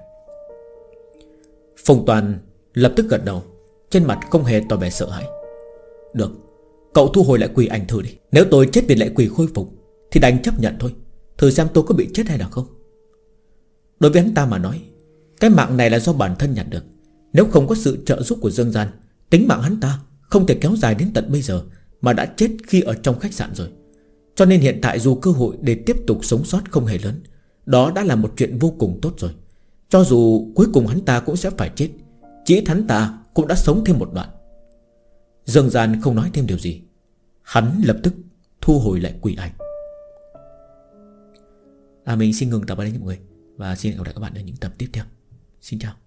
Phùng Toàn lập tức gật đầu, trên mặt không hề tỏ vẻ sợ hãi. Được, cậu thu hồi lại quỷ ảnh thử đi. Nếu tôi chết vì lệ quỷ khôi phục thì đành chấp nhận thôi. Thử xem tôi có bị chết hay là không. Đối với hắn ta mà nói, cái mạng này là do bản thân nhặt được. Nếu không có sự trợ giúp của Dương Gian, tính mạng hắn ta không thể kéo dài đến tận bây giờ, mà đã chết khi ở trong khách sạn rồi. Cho nên hiện tại dù cơ hội để tiếp tục sống sót không hề lớn, đó đã là một chuyện vô cùng tốt rồi. Cho dù cuối cùng hắn ta cũng sẽ phải chết, chỉ ít hắn ta cũng đã sống thêm một đoạn. Dương Gian không nói thêm điều gì. Hắn lập tức thu hồi lại quỷ ảnh. Mình xin ngừng tập ở đây mọi người, và xin hẹn gặp lại các bạn ở những tập tiếp theo. Xin chào.